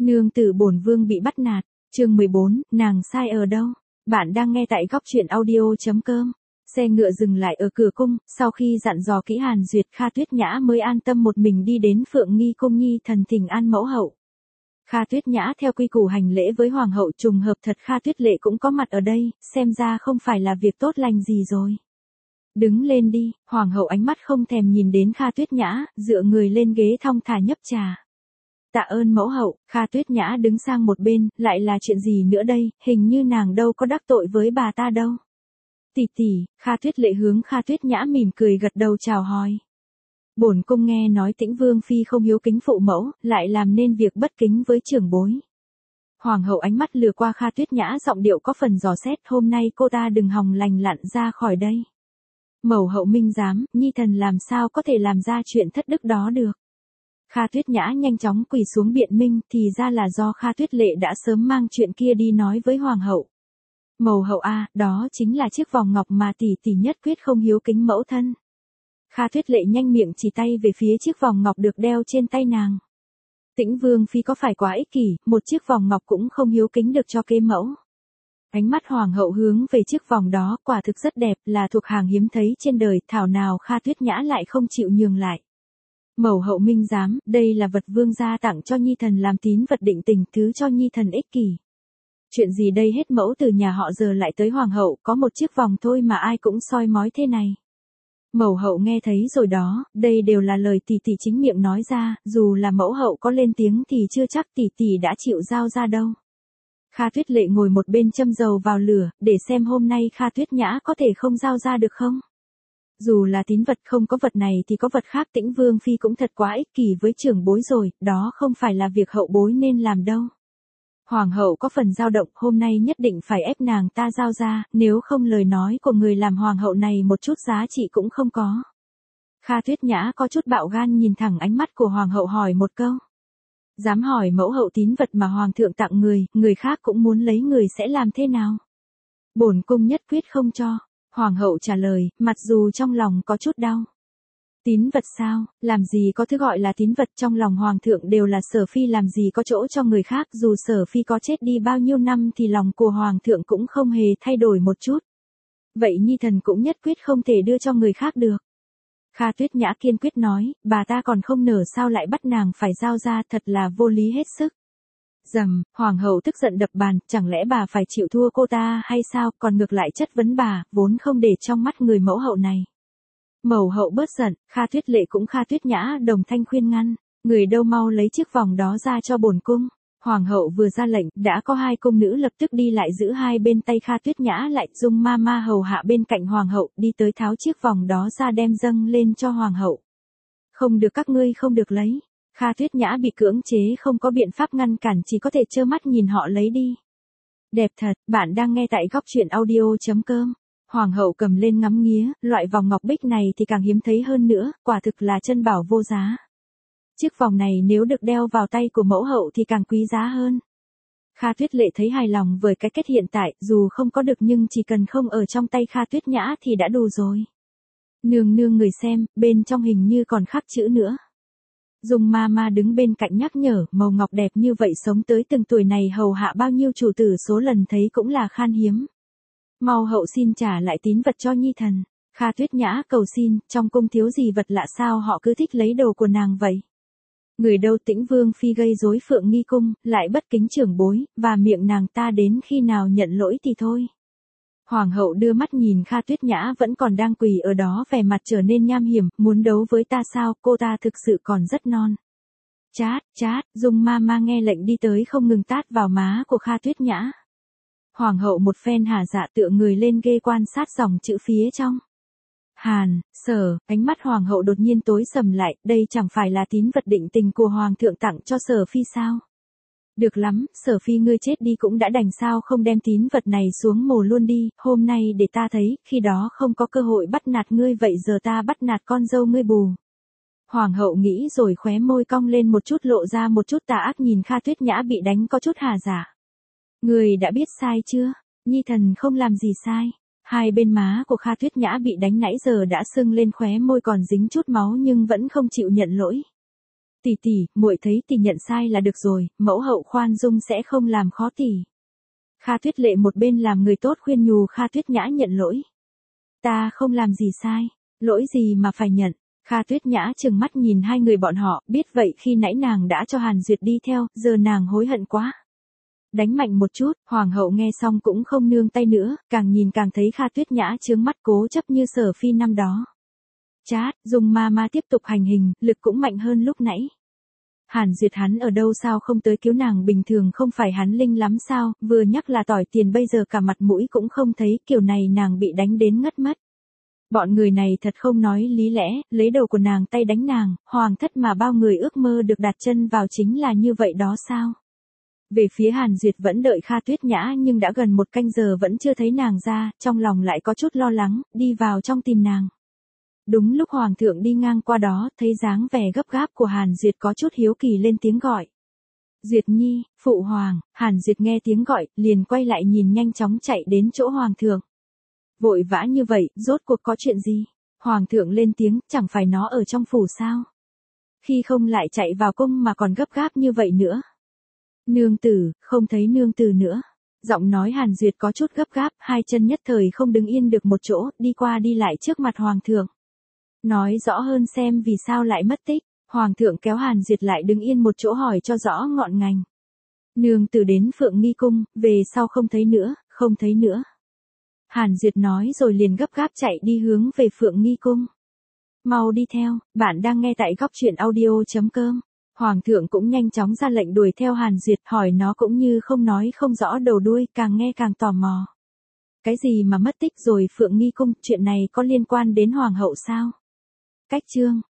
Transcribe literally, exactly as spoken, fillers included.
Nương tử bổn vương bị bắt nạt, chương mười bốn, nàng sai ở đâu? Bạn đang nghe tại góc truyện audio.com. Xe ngựa dừng lại ở cửa cung, sau khi dặn dò kỹ Hàn Duyệt, Kha Tuyết Nhã mới an tâm một mình đi đến Phượng Nghi cung nhi thần thỉnh an mẫu hậu. Kha Tuyết Nhã theo quy củ hành lễ với hoàng hậu, trùng hợp thật Kha Tuyết Lệ cũng có mặt ở đây, xem ra không phải là việc tốt lành gì rồi. Đứng lên đi, hoàng hậu ánh mắt không thèm nhìn đến Kha Tuyết Nhã, dựa người lên ghế thong thả nhấp trà. Tạ ơn mẫu hậu. Kha Tuyết Nhã đứng sang một bên, lại là chuyện gì nữa đây, hình như nàng đâu có đắc tội với bà ta đâu. Tỷ tỷ, Kha Tuyết Lệ hướng Kha Tuyết Nhã mỉm cười gật đầu chào hỏi. Bổn cung nghe nói Tĩnh Vương phi không hiếu kính phụ mẫu, lại làm nên việc bất kính với trưởng bối. Hoàng hậu ánh mắt lừa qua Kha Tuyết Nhã, giọng điệu có phần dò xét, hôm nay cô ta đừng hòng lành lặn ra khỏi đây. Mẫu hậu minh giám, nhi thần làm sao có thể làm ra chuyện thất đức đó được. Kha Tuyết Nhã nhanh chóng quỳ xuống biện minh, thì ra là do Kha Tuyết Lệ đã sớm mang chuyện kia đi nói với hoàng hậu. Mẫu hậu a, à, đó chính là chiếc vòng ngọc mà tỷ tỷ nhất quyết không hiếu kính mẫu thân. Kha Tuyết Lệ nhanh miệng chỉ tay về phía chiếc vòng ngọc được đeo trên tay nàng. Tĩnh Vương phi có phải quá ích kỷ, một chiếc vòng ngọc cũng không hiếu kính được cho kế mẫu. Ánh mắt hoàng hậu hướng về chiếc vòng đó, quả thực rất đẹp, là thuộc hàng hiếm thấy trên đời, thảo nào Kha Tuyết Nhã lại không chịu nhường lại. Mẫu hậu minh giám, đây là vật vương gia tặng cho nhi thần làm tín vật định tình, thứ cho nhi thần ích kỷ. Chuyện gì đây, hết mẫu từ nhà họ giờ lại tới hoàng hậu, có một chiếc vòng thôi mà ai cũng soi mói thế này. Mẫu hậu nghe thấy rồi đó, đây đều là lời tỷ tỷ chính miệng nói ra, dù là mẫu hậu có lên tiếng thì chưa chắc tỷ tỷ đã chịu giao ra đâu. Kha Tuyết Lệ ngồi một bên châm dầu vào lửa, để xem hôm nay Kha Tuyết Nhã có thể không giao ra được không. Dù là tín vật, không có vật này thì có vật khác, Tĩnh Vương phi cũng thật quá ích kỷ với trưởng bối rồi, đó không phải là việc hậu bối nên làm đâu. Hoàng hậu có phần dao động, hôm nay nhất định phải ép nàng ta giao ra, nếu không lời nói của người làm hoàng hậu này một chút giá trị cũng không có. Kha Tuyết Nhã có chút bạo gan nhìn thẳng ánh mắt của hoàng hậu hỏi một câu. Dám hỏi mẫu hậu, tín vật mà hoàng thượng tặng người, người khác cũng muốn lấy người sẽ làm thế nào? Bổn cung nhất quyết không cho. Hoàng hậu trả lời, mặc dù trong lòng có chút đau. Tín vật sao, làm gì có thứ gọi là tín vật, trong lòng hoàng thượng đều là Sở phi, làm gì có chỗ cho người khác, dù Sở phi có chết đi bao nhiêu năm thì lòng của hoàng thượng cũng không hề thay đổi một chút. Vậy nhi thần cũng nhất quyết không thể đưa cho người khác được. Kha Tuyết Nhã kiên quyết nói, bà ta còn không nở sao lại bắt nàng phải giao ra, thật là vô lý hết sức. Dầm, hoàng hậu tức giận đập bàn, chẳng lẽ bà phải chịu thua cô ta hay sao, còn ngược lại chất vấn bà, vốn không để trong mắt người mẫu hậu này. Mẫu hậu bớt giận, Kha Tuyết Lệ cũng Kha Tuyết Nhã đồng thanh khuyên ngăn, người đâu mau lấy chiếc vòng đó ra cho bổn cung. Hoàng hậu vừa ra lệnh, đã có hai cung nữ lập tức đi lại giữ hai bên tay Kha Tuyết Nhã lại, Dung ma ma hầu hạ bên cạnh hoàng hậu, đi tới tháo chiếc vòng đó ra đem dâng lên cho hoàng hậu. Không được, các ngươi không được lấy. Kha Tuyết Nhã bị cưỡng chế, không có biện pháp ngăn cản, chỉ có thể trơ mắt nhìn họ lấy đi. Đẹp thật, bạn đang nghe tại góc truyện audio.com. Hoàng hậu cầm lên ngắm nghía, loại vòng ngọc bích này thì càng hiếm thấy hơn nữa, quả thực là chân bảo vô giá. Chiếc vòng này nếu được đeo vào tay của mẫu hậu thì càng quý giá hơn. Kha Tuyết Lệ thấy hài lòng với cái kết hiện tại, dù không có được nhưng chỉ cần không ở trong tay Kha Tuyết Nhã thì đã đủ rồi. Nương nương người xem, bên trong hình như còn khắc chữ nữa. Dung ma ma đứng bên cạnh nhắc nhở, màu ngọc đẹp như vậy sống tới từng tuổi này hầu hạ bao nhiêu chủ tử số lần thấy cũng là khan hiếm. Mau hậu xin trả lại tín vật cho nhi thần. Kha Tuyết Nhã cầu xin, trong cung thiếu gì vật lạ sao họ cứ thích lấy đồ của nàng vậy? Người đâu, Tĩnh Vương phi gây rối Phượng Nghi cung, lại bất kính trưởng bối, và miệng nàng ta đến khi nào nhận lỗi thì thôi. Hoàng hậu đưa mắt nhìn Kha Tuyết Nhã vẫn còn đang quỳ ở đó, vẻ mặt trở nên nham hiểm, muốn đấu với ta sao, cô ta thực sự còn rất non. Chát, chát, Dung ma ma nghe lệnh đi tới không ngừng tát vào má của Kha Tuyết Nhã. Hoàng hậu một phen hả dạ tựa người lên ghê quan sát dòng chữ phía trong. Hàn, Sở, ánh mắt hoàng hậu đột nhiên tối sầm lại, đây chẳng phải là tín vật định tình của hoàng thượng tặng cho Sở phi sao? Được lắm, Sở phi ngươi chết đi cũng đã đành, sao không đem tín vật này xuống mồ luôn đi, hôm nay để ta thấy, khi đó không có cơ hội bắt nạt ngươi, vậy giờ ta bắt nạt con dâu ngươi bù. Hoàng hậu nghĩ rồi khóe môi cong lên một chút, lộ ra một chút tà ác nhìn Kha Tuyết Nhã bị đánh có chút hà dạ. Người đã biết sai chưa? Nhi thần không làm gì sai. Hai bên má của Kha Tuyết Nhã bị đánh nãy giờ đã sưng lên, khóe môi còn dính chút máu nhưng vẫn không chịu nhận lỗi. Tỷ tỷ, muội thấy tỷ nhận sai là được rồi, mẫu hậu khoan dung sẽ không làm khó tỷ. Kha Tuyết Lệ một bên làm người tốt khuyên nhủ Kha Tuyết Nhã nhận lỗi. Ta không làm gì sai, lỗi gì mà phải nhận. Kha Tuyết Nhã trừng mắt nhìn hai người bọn họ, biết vậy khi nãy nàng đã cho Hàn Duyệt đi theo, giờ nàng hối hận quá. Đánh mạnh một chút, hoàng hậu nghe xong cũng không nương tay nữa, càng nhìn càng thấy Kha Tuyết Nhã trướng mắt cố chấp như Sở Phi năm đó. Chát, dùng ma ma tiếp tục hành hình, lực cũng mạnh hơn lúc nãy. Hàn Duyệt hắn ở đâu sao không tới cứu nàng, bình thường không phải hắn linh lắm sao, vừa nhắc là tỏi tiền bây giờ cả mặt mũi cũng không thấy, kiểu này nàng bị đánh đến ngất mất. Bọn người này thật không nói lý lẽ, lấy đầu của nàng tay đánh nàng, hoàng thất mà bao người ước mơ được đặt chân vào chính là như vậy đó sao. Về phía Hàn Duyệt vẫn đợi Kha Tuyết Nhã nhưng đã gần một canh giờ vẫn chưa thấy nàng ra, trong lòng lại có chút lo lắng, đi vào trong tìm nàng. Đúng lúc hoàng thượng đi ngang qua đó, thấy dáng vẻ gấp gáp của Hàn Duyệt có chút hiếu kỳ lên tiếng gọi. Duyệt nhi, phụ hoàng. Hàn Duyệt nghe tiếng gọi, liền quay lại nhìn nhanh chóng chạy đến chỗ hoàng thượng. Vội vã như vậy, rốt cuộc có chuyện gì? Hoàng thượng lên tiếng, chẳng phải nó ở trong phủ sao? Khi không lại chạy vào cung mà còn gấp gáp như vậy nữa. Nương tử, không thấy nương tử nữa. Giọng nói Hàn Duyệt có chút gấp gáp, hai chân nhất thời không đứng yên được một chỗ, đi qua đi lại trước mặt hoàng thượng. Nói rõ hơn xem vì sao lại mất tích. Hoàng thượng kéo Hàn Duyệt lại đứng yên một chỗ hỏi cho rõ ngọn ngành. Nương tử đến Phượng Nghi Cung, về sau không thấy nữa, không thấy nữa. Hàn Duyệt nói rồi liền gấp gáp chạy đi hướng về Phượng Nghi Cung. Mau đi theo, bạn đang nghe tại góc truyện audio chấm com. Hoàng thượng cũng nhanh chóng ra lệnh đuổi theo Hàn Duyệt, hỏi nó cũng như không nói không rõ đầu đuôi, càng nghe càng tò mò. Cái gì mà mất tích rồi Phượng Nghi Cung, chuyện này có liên quan đến hoàng hậu sao? Cách chương